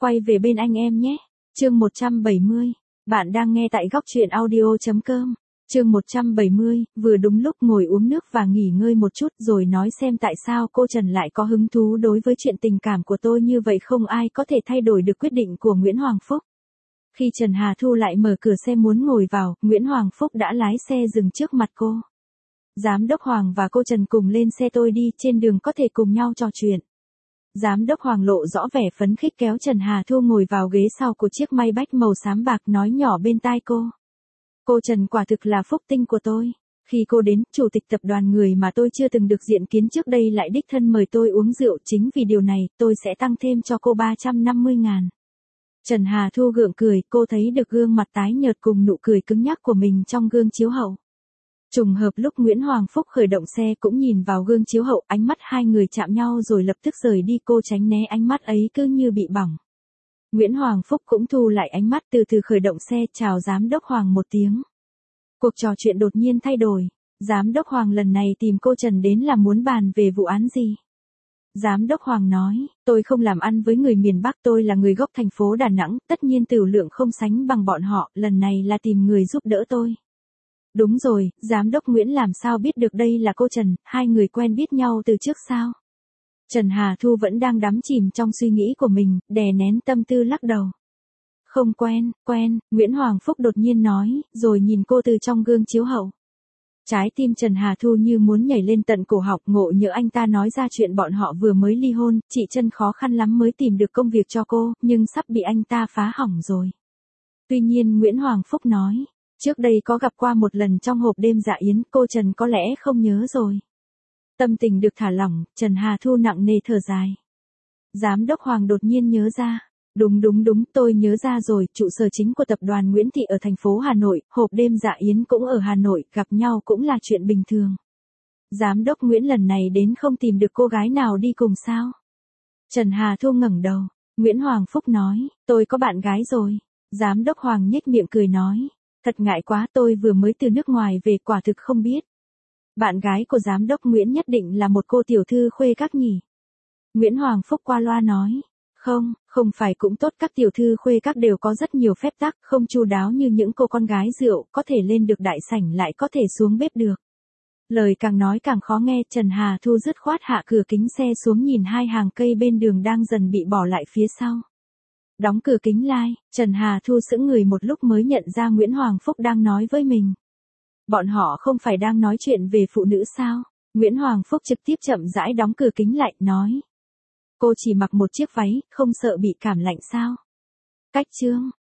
Quay về bên anh em nhé. Chương 170. Bạn đang nghe tại góc truyện audio.com. Chương 170, vừa đúng lúc ngồi uống nước và nghỉ ngơi một chút rồi nói xem tại sao cô Trần lại có hứng thú đối với chuyện tình cảm của tôi như vậy, không ai có thể thay đổi được quyết định của Nguyễn Hoàng Phúc. Khi Trần Hà Thu lại mở cửa xe muốn ngồi vào, Nguyễn Hoàng Phúc đã lái xe dừng trước mặt cô. Giám đốc Hoàng và cô Trần cùng lên xe tôi đi, trên đường có thể cùng nhau trò chuyện. Giám đốc Hoàng lộ rõ vẻ phấn khích kéo Trần Hà Thu ngồi vào ghế sau của chiếc Maybach màu xám bạc, nói nhỏ bên tai cô. Cô Trần quả thực là phúc tinh của tôi. Khi cô đến, chủ tịch tập đoàn, người mà tôi chưa từng được diện kiến trước đây, lại đích thân mời tôi uống rượu. Chính vì điều này, tôi sẽ tăng thêm cho cô 350.000. Trần Hà Thu gượng cười, cô thấy được gương mặt tái nhợt cùng nụ cười cứng nhắc của mình trong gương chiếu hậu. Trùng hợp lúc Nguyễn Hoàng Phúc khởi động xe cũng nhìn vào gương chiếu hậu, ánh mắt hai người chạm nhau rồi lập tức rời đi, cô tránh né ánh mắt ấy cứ như bị bỏng. Nguyễn Hoàng Phúc cũng thu lại ánh mắt, từ từ khởi động xe, chào giám đốc Hoàng một tiếng. Cuộc trò chuyện đột nhiên thay đổi. Giám đốc Hoàng lần này tìm cô Trần đến là muốn bàn về vụ án gì? Giám đốc Hoàng nói, tôi không làm ăn với người miền Bắc, tôi là người gốc thành phố Đà Nẵng, tất nhiên tửu lượng không sánh bằng bọn họ, lần này là tìm người giúp đỡ tôi. Đúng rồi, giám đốc Nguyễn làm sao biết được đây là cô Trần, hai người quen biết nhau từ trước sao? Trần Hà Thu vẫn đang đắm chìm trong suy nghĩ của mình, đè nén tâm tư lắc đầu. Không quen, Nguyễn Hoàng Phúc đột nhiên nói, rồi nhìn cô từ trong gương chiếu hậu. Trái tim Trần Hà Thu như muốn nhảy lên tận cổ họng, ngộ nhỡ anh ta nói ra chuyện bọn họ vừa mới ly hôn, chị Trân khó khăn lắm mới tìm được công việc cho cô, nhưng sắp bị anh ta phá hỏng rồi. Tuy nhiên Nguyễn Hoàng Phúc nói, trước đây có gặp qua một lần trong hộp đêm dạ yến, cô Trần có lẽ không nhớ rồi. Tâm tình được thả lỏng, Trần Hà Thu nặng nề thở dài. Giám đốc Hoàng đột nhiên nhớ ra. Đúng, tôi nhớ ra rồi, trụ sở chính của tập đoàn Nguyễn Thị ở thành phố Hà Nội, hộp đêm dạ yến cũng ở Hà Nội, gặp nhau cũng là chuyện bình thường. Giám đốc Nguyễn lần này đến không tìm được cô gái nào đi cùng sao? Trần Hà Thu ngẩng đầu, Nguyễn Hoàng Phúc nói, tôi có bạn gái rồi. Giám đốc Hoàng nhếch miệng cười nói, thật ngại quá, tôi vừa mới từ nước ngoài về, quả thực không biết. Bạn gái của giám đốc Nguyễn nhất định là một cô tiểu thư khuê các nhỉ? Nguyễn Hoàng Phúc qua loa nói. Không phải cũng tốt, các tiểu thư khuê các đều có rất nhiều phép tắc, không chu đáo như những cô con gái rượu, có thể lên được đại sảnh lại có thể xuống bếp được. Lời càng nói càng khó nghe, Trần Hà Thu dứt khoát hạ cửa kính xe xuống, nhìn hai hàng cây bên đường đang dần bị bỏ lại phía sau. Đóng cửa kính lại, Trần Hà Thu sững người một lúc mới nhận ra Nguyễn Hoàng Phúc đang nói với mình. Bọn họ không phải đang nói chuyện về phụ nữ sao? Nguyễn Hoàng Phúc trực tiếp chậm rãi đóng cửa kính lại, nói. Cô chỉ mặc một chiếc váy, không sợ bị cảm lạnh sao? Cách chương.